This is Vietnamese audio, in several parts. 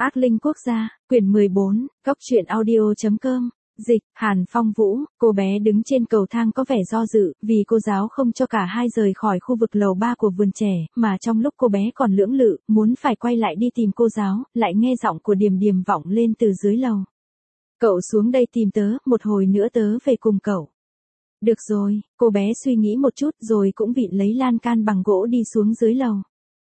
Ác Linh Quốc gia, quyển 14, Cốc truyện audio.com, dịch, Hàn Phong Vũ, cô bé đứng trên cầu thang có vẻ do dự, vì cô giáo không cho cả hai rời khỏi khu vực lầu 3 của vườn trẻ, mà trong lúc cô bé còn lưỡng lự, muốn phải quay lại đi tìm cô giáo, lại nghe giọng của Điềm Điềm vọng lên từ dưới lầu. Cậu xuống đây tìm tớ, một hồi nữa tớ về cùng cậu. Được rồi, cô bé suy nghĩ một chút rồi cũng vịn lấy lan can bằng gỗ đi xuống dưới lầu.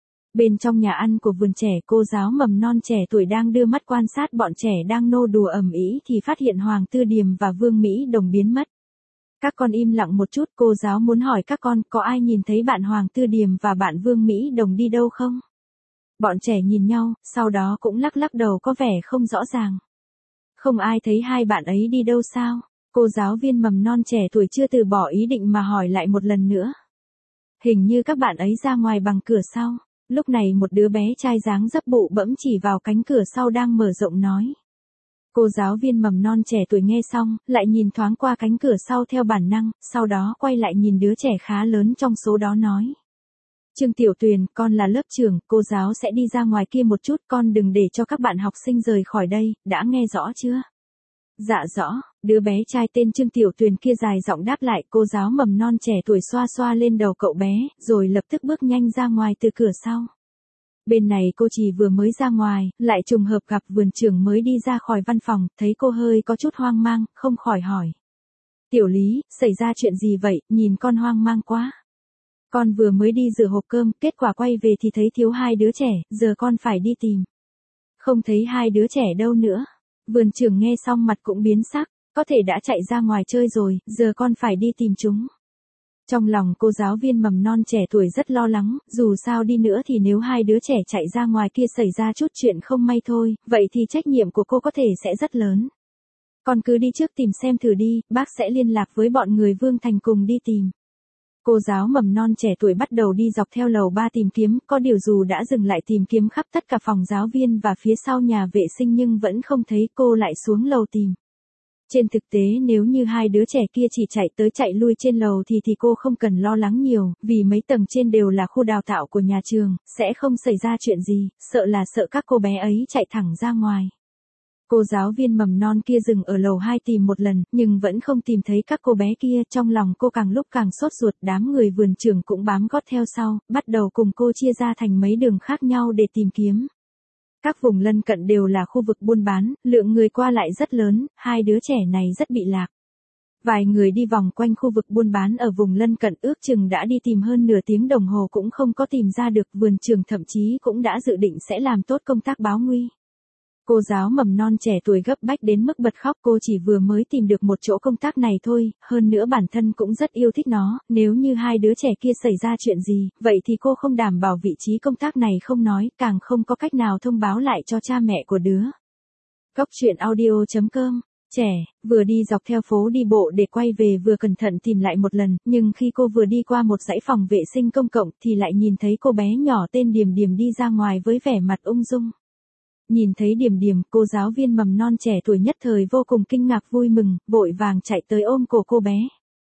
Bên trong nhà ăn của vườn trẻ, cô giáo mầm non trẻ tuổi đang đưa mắt quan sát bọn trẻ đang nô đùa ầm ĩ thì phát hiện Hoàng Tư Điềm và Vương Mỹ Đồng biến mất. Các con im lặng một chút, cô giáo muốn hỏi các con có ai nhìn thấy bạn Hoàng Tư Điềm và bạn Vương Mỹ Đồng đi đâu không? Bọn trẻ nhìn nhau, sau đó cũng lắc lắc đầu có vẻ không rõ ràng. Không ai thấy hai bạn ấy đi đâu sao? Cô giáo viên mầm non trẻ tuổi chưa từ bỏ ý định mà hỏi lại một lần nữa. Hình như các bạn ấy ra ngoài bằng cửa sau. Lúc này một đứa bé trai dáng dấp bụ bẫm chỉ vào cánh cửa sau đang mở rộng nói. Cô giáo viên mầm non trẻ tuổi nghe xong, lại nhìn thoáng qua cánh cửa sau theo bản năng, sau đó quay lại nhìn đứa trẻ khá lớn trong số đó nói. Trương Tiểu Tuyền, con là lớp trưởng, cô giáo sẽ đi ra ngoài kia một chút, con đừng để cho các bạn học sinh rời khỏi đây, đã nghe rõ chưa? Dạ rõ, đứa bé trai tên Trương Tiểu Tuyền kia dài giọng đáp lại, cô giáo mầm non trẻ tuổi xoa xoa lên đầu cậu bé, rồi lập tức bước nhanh ra ngoài từ cửa sau. Bên này cô chỉ vừa mới ra ngoài, lại trùng hợp gặp vườn trưởng mới đi ra khỏi văn phòng, thấy cô hơi có chút hoang mang, không khỏi hỏi. Tiểu Lý, xảy ra chuyện gì vậy, nhìn con hoang mang quá. Con vừa mới đi rửa hộp cơm, kết quả quay về thì thấy thiếu hai đứa trẻ, giờ con phải đi tìm. Không thấy hai đứa trẻ đâu nữa. Vườn trưởng nghe xong mặt cũng biến sắc, có thể đã chạy ra ngoài chơi rồi, giờ con phải đi tìm chúng. Trong lòng cô giáo viên mầm non trẻ tuổi rất lo lắng, dù sao đi nữa thì nếu hai đứa trẻ chạy ra ngoài kia xảy ra chút chuyện không may thôi, vậy thì trách nhiệm của cô có thể sẽ rất lớn. Con cứ đi trước tìm xem thử đi, bác sẽ liên lạc với bọn người Vương Thành cùng đi tìm. Cô giáo mầm non trẻ tuổi bắt đầu đi dọc theo lầu 3 tìm kiếm, có điều dù đã dừng lại tìm kiếm khắp tất cả phòng giáo viên và phía sau nhà vệ sinh nhưng vẫn không thấy, cô lại xuống lầu tìm. Trên thực tế nếu như hai đứa trẻ kia chỉ chạy tới chạy lui trên lầu thì cô không cần lo lắng nhiều, vì mấy tầng trên đều là khu đào tạo của nhà trường, sẽ không xảy ra chuyện gì, sợ các cô bé ấy chạy thẳng ra ngoài. Cô giáo viên mầm non kia dừng ở lầu 2 tìm một lần, nhưng vẫn không tìm thấy các cô bé kia, trong lòng cô càng lúc càng sốt ruột, đám người vườn trưởng cũng bám gót theo sau, bắt đầu cùng cô chia ra thành mấy đường khác nhau để tìm kiếm. Các vùng lân cận đều là khu vực buôn bán, lượng người qua lại rất lớn, hai đứa trẻ này rất bị lạc. Vài người đi vòng quanh khu vực buôn bán ở vùng lân cận ước chừng đã đi tìm hơn nửa tiếng đồng hồ cũng không có tìm ra được, vườn trưởng thậm chí cũng đã dự định sẽ làm tốt công tác báo nguy. Cô giáo mầm non trẻ tuổi gấp bách đến mức bật khóc, cô chỉ vừa mới tìm được một chỗ công tác này thôi, hơn nữa bản thân cũng rất yêu thích nó, nếu như hai đứa trẻ kia xảy ra chuyện gì, vậy thì cô không đảm bảo vị trí công tác này không nói, càng không có cách nào thông báo lại cho cha mẹ của đứa. Cốc truyện audio.com, trẻ, vừa đi dọc theo phố đi bộ để quay về vừa cẩn thận tìm lại một lần, nhưng khi cô vừa đi qua một dãy phòng vệ sinh công cộng thì lại nhìn thấy cô bé nhỏ tên Điềm Điềm đi ra ngoài với vẻ mặt ung dung. Nhìn thấy Điềm Điềm, cô giáo viên mầm non trẻ tuổi nhất thời vô cùng kinh ngạc vui mừng, vội vàng chạy tới ôm cổ cô bé.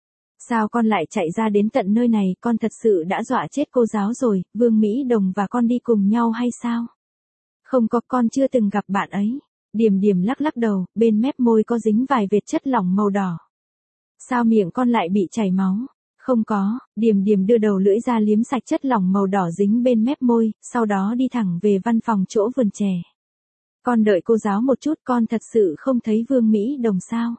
Sao con lại chạy ra đến tận nơi này, con thật sự đã dọa chết cô giáo rồi, Vương Mỹ Đồng và con đi cùng nhau hay sao? Không có, con chưa từng gặp bạn ấy. Điềm Điềm lắc lắc đầu, bên mép môi có dính vài vệt chất lỏng màu đỏ. Sao miệng con lại bị chảy máu? Không có, Điềm Điềm đưa đầu lưỡi ra liếm sạch chất lỏng màu đỏ dính bên mép môi, sau đó đi thẳng về văn phòng chỗ vườn trẻ. Con đợi cô giáo một chút, con thật sự không thấy Vương Mỹ Đồng sao?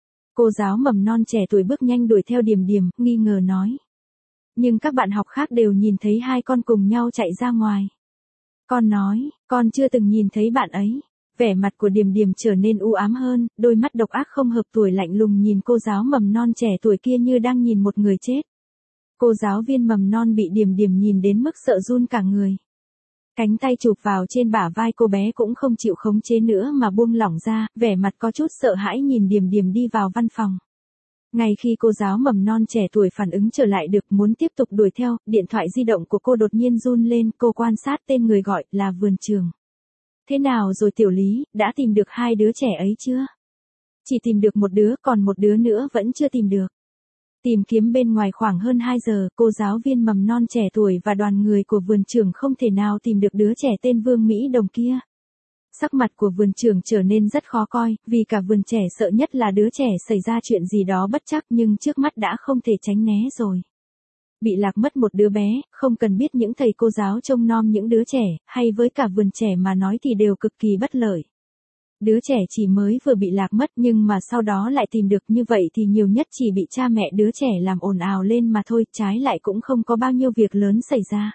Cô giáo mầm non trẻ tuổi bước nhanh đuổi theo Điềm Điềm, nghi ngờ nói. Nhưng các bạn học khác đều nhìn thấy hai con cùng nhau chạy ra ngoài. Con nói, con chưa từng nhìn thấy bạn ấy. Vẻ mặt của Điềm Điềm trở nên u ám hơn, đôi mắt độc ác không hợp tuổi lạnh lùng nhìn cô giáo mầm non trẻ tuổi kia như đang nhìn một người chết. Cô giáo viên mầm non bị Điềm Điềm nhìn đến mức sợ run cả người. Cánh tay chụp vào trên bả vai cô bé cũng không chịu khống chế nữa mà buông lỏng ra, vẻ mặt có chút sợ hãi nhìn Điềm Điềm đi vào văn phòng. Ngay khi cô giáo mầm non trẻ tuổi phản ứng trở lại được muốn tiếp tục đuổi theo, điện thoại di động của cô đột nhiên run lên, cô quan sát tên người gọi là vườn trưởng. Thế nào rồi Tiểu Lý, đã tìm được hai đứa trẻ ấy chưa? Chỉ tìm được một đứa, còn một đứa nữa vẫn chưa tìm được. Tìm kiếm bên ngoài khoảng hơn 2 giờ, cô giáo viên mầm non trẻ tuổi và đoàn người của vườn trưởng không thể nào tìm được đứa trẻ tên Vương Mỹ Đồng kia. Sắc mặt của vườn trưởng trở nên rất khó coi, vì cả vườn trẻ sợ nhất là đứa trẻ xảy ra chuyện gì đó bất trắc nhưng trước mắt đã không thể tránh né rồi. Bị lạc mất một đứa bé, không cần biết những thầy cô giáo trông nom những đứa trẻ, hay với cả vườn trẻ mà nói thì đều cực kỳ bất lợi. Đứa trẻ chỉ mới vừa bị lạc mất nhưng mà sau đó lại tìm được như vậy thì nhiều nhất chỉ bị cha mẹ đứa trẻ làm ồn ào lên mà thôi, trái lại cũng không có bao nhiêu việc lớn xảy ra.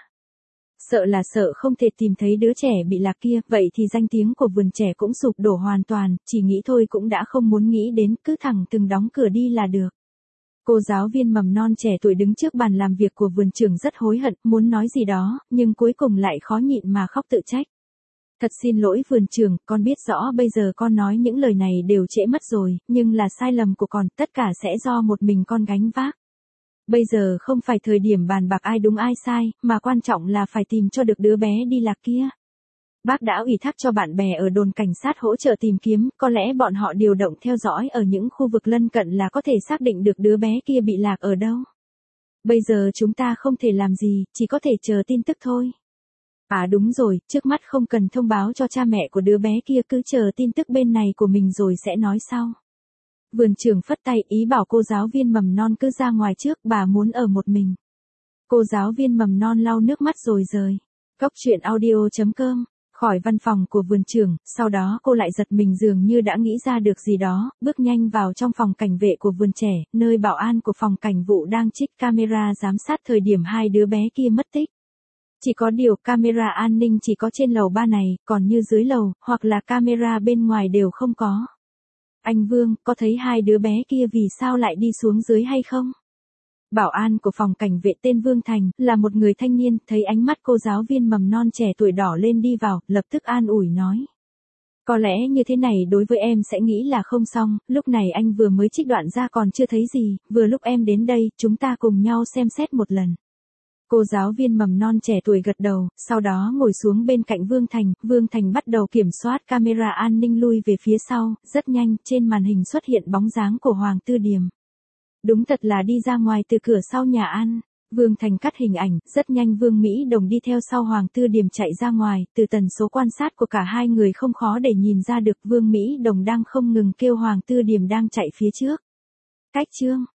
Sợ là sợ không thể tìm thấy đứa trẻ bị lạc kia, vậy thì danh tiếng của vườn trẻ cũng sụp đổ hoàn toàn, chỉ nghĩ thôi cũng đã không muốn nghĩ đến, cứ thẳng thừng đóng cửa đi là được. Cô giáo viên mầm non trẻ tuổi đứng trước bàn làm việc của vườn trưởng rất hối hận, muốn nói gì đó, nhưng cuối cùng lại khó nhịn mà khóc tự trách. Thật xin lỗi vườn trưởng, con biết rõ bây giờ con nói những lời này đều trễ mất rồi, nhưng là sai lầm của con, tất cả sẽ do một mình con gánh vác. Bây giờ không phải thời điểm bàn bạc ai đúng ai sai, mà quan trọng là phải tìm cho được đứa bé đi lạc kia. Bác đã ủy thác cho bạn bè ở đồn cảnh sát hỗ trợ tìm kiếm, có lẽ bọn họ điều động theo dõi ở những khu vực lân cận là có thể xác định được đứa bé kia bị lạc ở đâu. Bây giờ chúng ta không thể làm gì, chỉ có thể chờ tin tức thôi. À đúng rồi, trước mắt không cần thông báo cho cha mẹ của đứa bé kia, cứ chờ tin tức bên này của mình rồi sẽ nói sau. Vườn trưởng phất tay ý bảo cô giáo viên mầm non cứ ra ngoài trước, bà muốn ở một mình. Cô giáo viên mầm non lau nước mắt rồi rời. Cóc truyện audio.com, khỏi văn phòng của vườn trưởng, sau đó cô lại giật mình dường như đã nghĩ ra được gì đó, bước nhanh vào trong phòng cảnh vệ của vườn trẻ, nơi bảo an của phòng cảnh vụ đang trích camera giám sát thời điểm hai đứa bé kia mất tích. Chỉ có điều camera an ninh chỉ có trên lầu 3 này, còn như dưới lầu, hoặc là camera bên ngoài đều không có. Anh Vương, có thấy hai đứa bé kia vì sao lại đi xuống dưới hay không? Bảo an của phòng cảnh vệ tên Vương Thành, là một người thanh niên, thấy ánh mắt cô giáo viên mầm non trẻ tuổi đỏ lên đi vào, lập tức an ủi nói. Có lẽ như thế này đối với em sẽ nghĩ là không xong, lúc này anh vừa mới trích đoạn ra còn chưa thấy gì, vừa lúc em đến đây, chúng ta cùng nhau xem xét một lần. Cô giáo viên mầm non trẻ tuổi gật đầu, sau đó ngồi xuống bên cạnh Vương Thành bắt đầu kiểm soát camera an ninh lui về phía sau, rất nhanh, trên màn hình xuất hiện bóng dáng của Hoàng Tư Điềm. Đúng thật là đi ra ngoài từ cửa sau nhà ăn. Vương Thành cắt hình ảnh, rất nhanh Vương Mỹ Đồng đi theo sau Hoàng Tư Điềm chạy ra ngoài, từ tần số quan sát của cả hai người không khó để nhìn ra được Vương Mỹ Đồng đang không ngừng kêu Hoàng Tư Điềm đang chạy phía trước. Cách chương